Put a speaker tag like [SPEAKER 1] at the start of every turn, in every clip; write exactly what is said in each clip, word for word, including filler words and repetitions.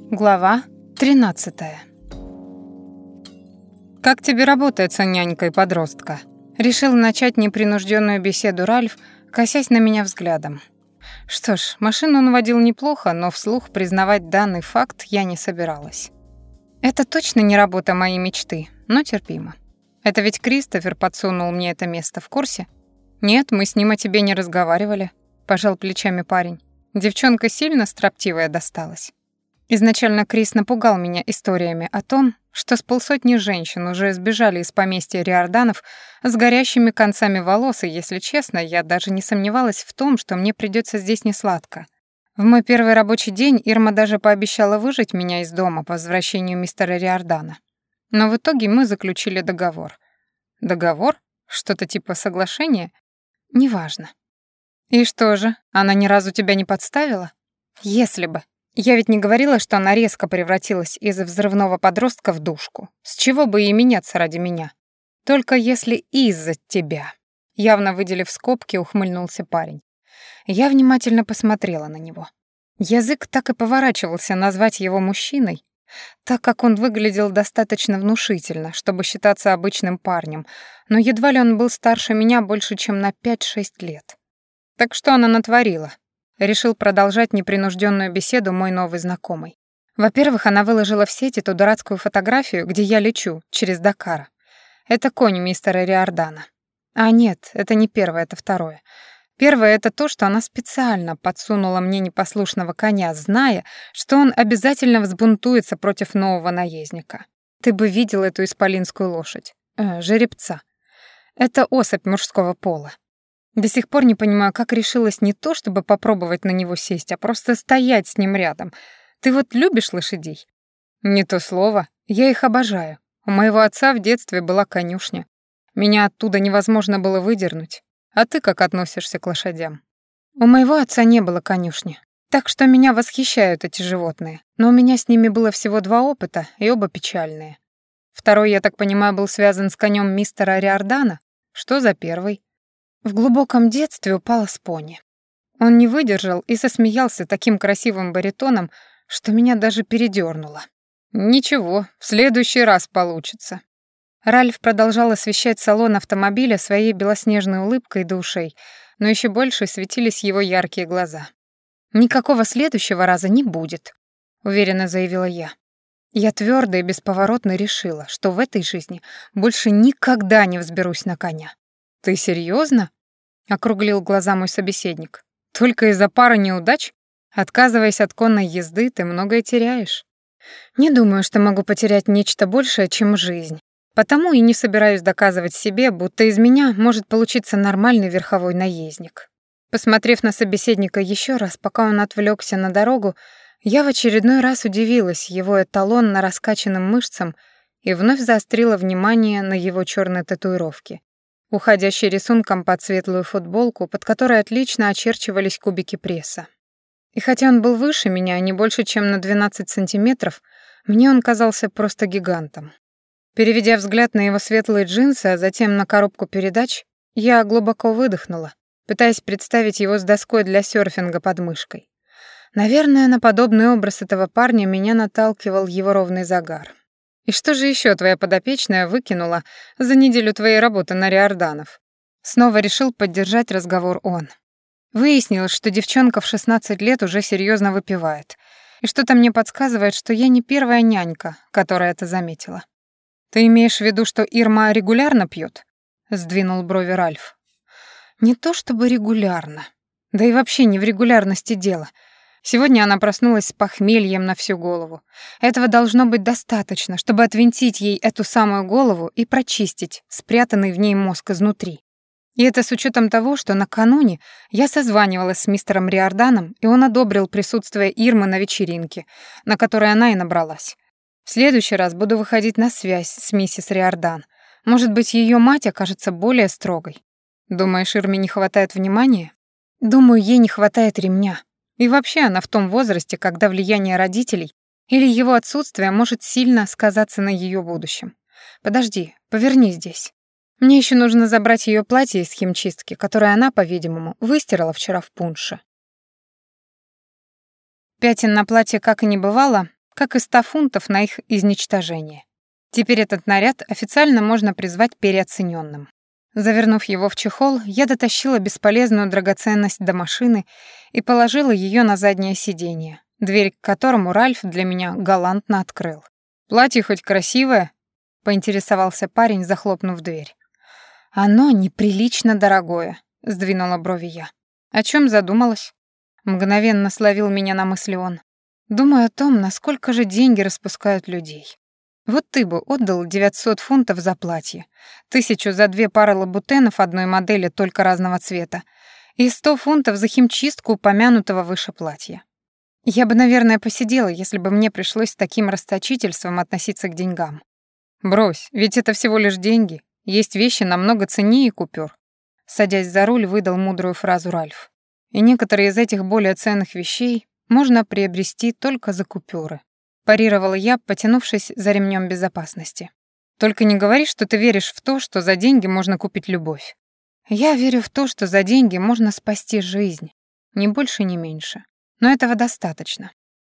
[SPEAKER 1] Глава тринадцатая. «Как тебе работается нянькой подростка?» Решил начать непринужденную беседу Ральф, косясь на меня взглядом. Что ж, машину он водил неплохо, но вслух признавать данный факт я не собиралась. Это точно не работа моей мечты, но терпимо. Это ведь Кристофер подсунул мне это место, в курсе? Нет, мы с ним о тебе не разговаривали, пожал плечами парень. Девчонка сильно строптивая досталась. Изначально Крис напугал меня историями о том, что с полсотни женщин уже сбежали из поместья Риорданов с горящими концами волос, и, если честно, я даже не сомневалась в том, что мне придется здесь несладко. В мой первый рабочий день Ирма даже пообещала выжить меня из дома по возвращению мистера Риордана. Но в итоге мы заключили договор. Договор? Что-то типа соглашения? Неважно. И что же, она ни разу тебя не подставила? Если бы. Я ведь не говорила, что она резко превратилась из взрывного подростка в душку. С чего бы ей меняться ради меня? Только если из-за тебя. Явно выделив скобки, ухмыльнулся парень. Я внимательно посмотрела на него. Язык так и поворачивался назвать его мужчиной, так как он выглядел достаточно внушительно, чтобы считаться обычным парнем, но едва ли он был старше меня больше, чем на пять-шесть лет. Так что она натворила? Решил продолжать непринужденную беседу мой новый знакомый. Во-первых, она выложила в сеть эту дурацкую фотографию, где я лечу через Дакар. Это конь мистера Риордана. А нет, это не первое, это второе. Первое — это то, что она специально подсунула мне непослушного коня, зная, что он обязательно взбунтуется против нового наездника. Ты бы видел эту исполинскую лошадь. Э, жеребца. Это особь мужского пола. До сих пор не понимаю, как решилась не то, чтобы попробовать на него сесть, а просто стоять с ним рядом. Ты вот любишь лошадей? Не то слово. Я их обожаю. У моего отца в детстве была конюшня. Меня оттуда невозможно было выдернуть. А ты как относишься к лошадям? У моего отца не было конюшни. Так что меня восхищают эти животные. Но у меня с ними было всего два опыта, и оба печальные. Второй, я так понимаю, был связан с конем мистера Риордана? Что за первый? В глубоком детстве упала с пони. Он не выдержал и засмеялся таким красивым баритоном, что меня даже передёрнуло. «Ничего, в следующий раз получится». Ральф продолжал освещать салон автомобиля своей белоснежной улыбкой до ушей, но еще больше светились его яркие глаза. «Никакого следующего раза не будет», — уверенно заявила я. Я твердо и бесповоротно решила, что в этой жизни больше никогда не взберусь на коня. «Ты серьезно? Округлил глаза мой собеседник. «Только из-за пары неудач? Отказываясь от конной езды, ты многое теряешь». «Не думаю, что могу потерять нечто большее, чем жизнь. Потому и не собираюсь доказывать себе, будто из меня может получиться нормальный верховой наездник». Посмотрев на собеседника еще раз, пока он отвлекся на дорогу, я в очередной раз удивилась его эталонно раскачанным мышцам и вновь заострила внимание на его черной татуировке, уходящей рисунком под светлую футболку, под которой отлично очерчивались кубики пресса. И хотя он был выше меня, не больше, чем на двенадцать сантиметров, мне он казался просто гигантом. Переведя взгляд на его светлые джинсы, а затем на коробку передач, я глубоко выдохнула, пытаясь представить его с доской для серфинга под мышкой. Наверное, на подобный образ этого парня меня наталкивал его ровный загар. «И что же еще твоя подопечная выкинула за неделю твоей работы на Риорданов?» Снова решил поддержать разговор он. Выяснилось, что девчонка в шестнадцать лет уже серьезно выпивает. И что-то мне подсказывает, что я не первая нянька, которая это заметила. «Ты имеешь в виду, что Ирма регулярно пьет?» — сдвинул брови Ральф. «Не то чтобы регулярно. Да и вообще не в регулярности дело. Сегодня она проснулась с похмельем на всю голову. Этого должно быть достаточно, чтобы отвинтить ей эту самую голову и прочистить спрятанный в ней мозг изнутри. И это с учетом того, что накануне я созванивалась с мистером Риорданом, и он одобрил присутствие Ирмы на вечеринке, на которой она и набралась. В следующий раз буду выходить на связь с миссис Риордан. Может быть, ее мать окажется более строгой. Думаешь, Ирме не хватает внимания? Думаю, ей не хватает ремня. И вообще она в том возрасте, когда влияние родителей или его отсутствие может сильно сказаться на ее будущем. Подожди, поверни здесь. Мне еще нужно забрать ее платье из химчистки, которое она, по-видимому, выстирала вчера в пунше. Пятен на платье как и не бывало, как и ста фунтов на их изничтожение. Теперь этот наряд официально можно призвать переоцененным. Завернув его в чехол, я дотащила бесполезную драгоценность до машины и положила ее на заднее сиденье, дверь к которому Ральф для меня галантно открыл. «Платье хоть красивое?» — поинтересовался парень, захлопнув дверь. «Оно неприлично дорогое», — сдвинула брови я. «О чем задумалась?» Мгновенно словил меня на мысли он. «Думаю о том, насколько же деньги распускают людей. Вот ты бы отдал девятьсот фунтов за платье, тысячу за две пары лабутенов одной модели только разного цвета и сто фунтов за химчистку упомянутого выше платья. Я бы, наверное, посидела, если бы мне пришлось с таким расточительством относиться к деньгам. Брось, ведь это всего лишь деньги. Есть вещи намного ценнее купюр». Садясь за руль, выдал мудрую фразу Ральф. И некоторые из этих более ценных вещей можно приобрести только за купюры. Парировала я, потянувшись за ремнем безопасности. «Только не говори, что ты веришь в то, что за деньги можно купить любовь. Я верю в то, что за деньги можно спасти жизнь. Ни больше, ни меньше. Но этого достаточно».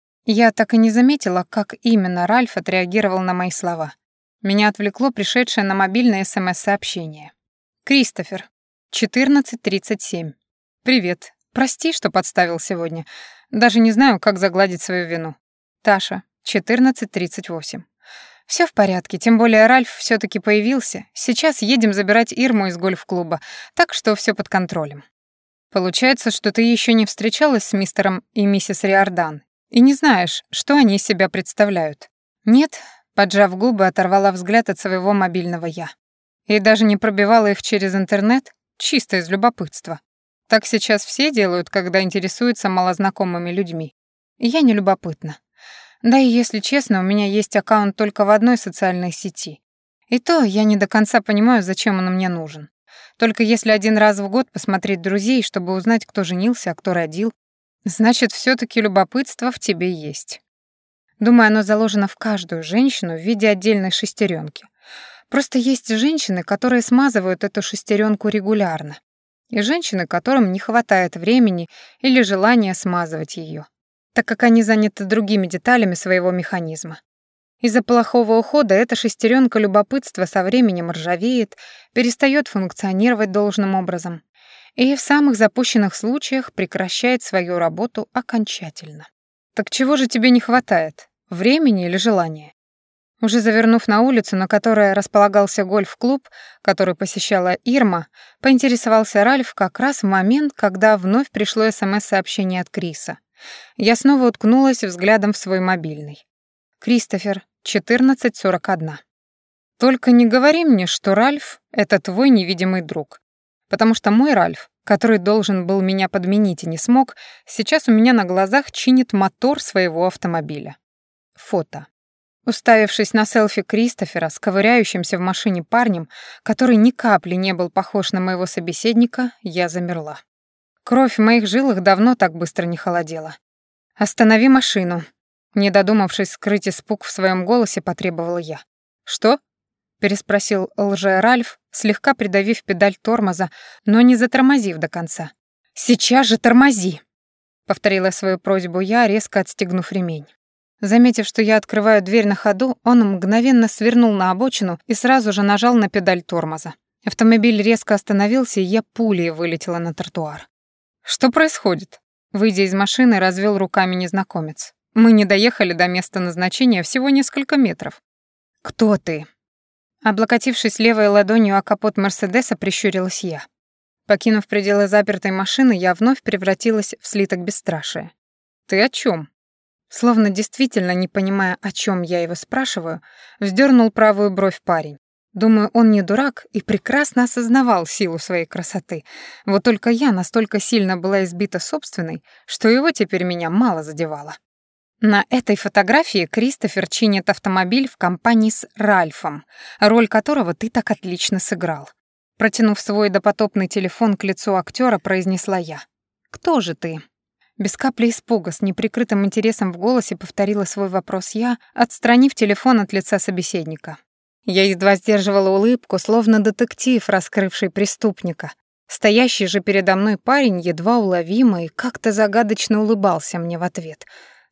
[SPEAKER 1] Я так и не заметила, как именно Ральф отреагировал на мои слова. Меня отвлекло пришедшее на мобильное СМС-сообщение. «Кристофер, четырнадцать тридцать семь. Привет. Прости, что подставил сегодня. Даже не знаю, как загладить свою вину. Таша, четырнадцать тридцать восемь. Все в порядке, тем более Ральф все таки появился. Сейчас едем забирать Ирму из гольф-клуба, так что все под контролем. Получается, что ты еще не встречалась с мистером и миссис Риордан и не знаешь, что они из себя представляют. Нет, поджав губы, оторвала взгляд от своего мобильного «я». И даже не пробивала их через интернет, чисто из любопытства. Так сейчас все делают, когда интересуются малознакомыми людьми. И я не любопытна. Да и, если честно, у меня есть аккаунт только в одной социальной сети. И то я не до конца понимаю, зачем он мне нужен. Только если один раз в год посмотреть друзей, чтобы узнать, кто женился, а кто родил, значит, все таки любопытство в тебе есть. Думаю, оно заложено в каждую женщину в виде отдельной шестеренки. Просто есть женщины, которые смазывают эту шестеренку регулярно, и женщины, которым не хватает времени или желания смазывать ее, так как они заняты другими деталями своего механизма. Из-за плохого ухода эта шестеренка любопытства со временем ржавеет, перестает функционировать должным образом и в самых запущенных случаях прекращает свою работу окончательно. Так чего же тебе не хватает? Времени или желания? Уже завернув на улицу, на которой располагался гольф-клуб, который посещала Ирма, поинтересовался Ральф как раз в момент, когда вновь пришло СМС-сообщение от Криса. Я снова уткнулась взглядом в свой мобильный. «Кристофер, четырнадцать сорок один. Только не говори мне, что Ральф — это твой невидимый друг. Потому что мой Ральф, который должен был меня подменить и не смог, сейчас у меня на глазах чинит мотор своего автомобиля». Фото. Уставившись на селфи Кристофера с ковыряющимся в машине парнем, который ни капли не был похож на моего собеседника, я замерла. Кровь в моих жилах давно так быстро не холодела. «Останови машину», — не додумавшись скрыть испуг в своем голосе, потребовала я. «Что?» — переспросил лже-Ральф, слегка придавив педаль тормоза, но не затормозив до конца. «Сейчас же тормози!» — повторила свою просьбу я, резко отстегнув ремень. Заметив, что я открываю дверь на ходу, он мгновенно свернул на обочину и сразу же нажал на педаль тормоза. Автомобиль резко остановился, и я пулей вылетела на тротуар. «Что происходит?» Выйдя из машины, развел руками незнакомец. «Мы не доехали до места назначения всего несколько метров». «Кто ты?» Облокотившись левой ладонью о капот Мерседеса, прищурилась я. Покинув пределы запертой машины, я вновь превратилась в слиток бесстрашия. «Ты о чем? Словно действительно не понимая, о чем я его спрашиваю, вздернул правую бровь парень. Думаю, он не дурак и прекрасно осознавал силу своей красоты. Вот только я настолько сильно была избита собственной, что его теперь меня мало задевало. На этой фотографии Кристофер чинит автомобиль в компании с Ральфом, роль которого ты так отлично сыграл. Протянув свой допотопный телефон к лицу актера, произнесла я. «Кто же ты?» Без капли испуга, с неприкрытым интересом в голосе повторила свой вопрос я, отстранив телефон от лица собеседника. Я едва сдерживала улыбку, словно детектив, раскрывший преступника. Стоящий же передо мной парень едва уловимо и как-то загадочно улыбался мне в ответ.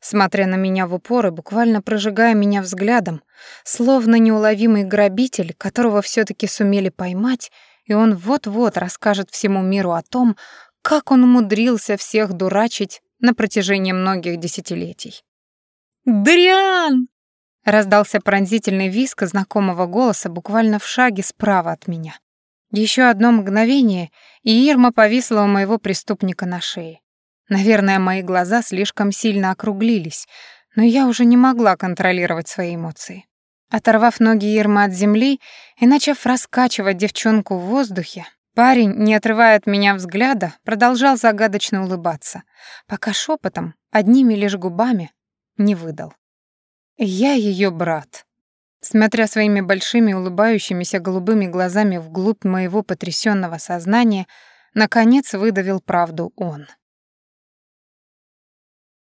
[SPEAKER 1] смотря на меня в упор и буквально прожигая меня взглядом, словно неуловимый грабитель, которого всё-таки сумели поймать, и он вот-вот расскажет всему миру о том, как он умудрился всех дурачить на протяжении многих десятилетий. «Дриан!» — раздался пронзительный визг знакомого голоса буквально в шаге справа от меня. Ещё одно мгновение, и Ирма повисла у моего преступника на шее. Наверное, мои глаза слишком сильно округлились, но я уже не могла контролировать свои эмоции. Оторвав ноги Ирмы от земли и начав раскачивать девчонку в воздухе, парень, не отрывая от меня взгляда, продолжал загадочно улыбаться, пока шепотом, одними лишь губами, не выдал. «Я её брат». Смотря своими большими улыбающимися голубыми глазами вглубь моего потрясённого сознания, наконец выдавил правду он.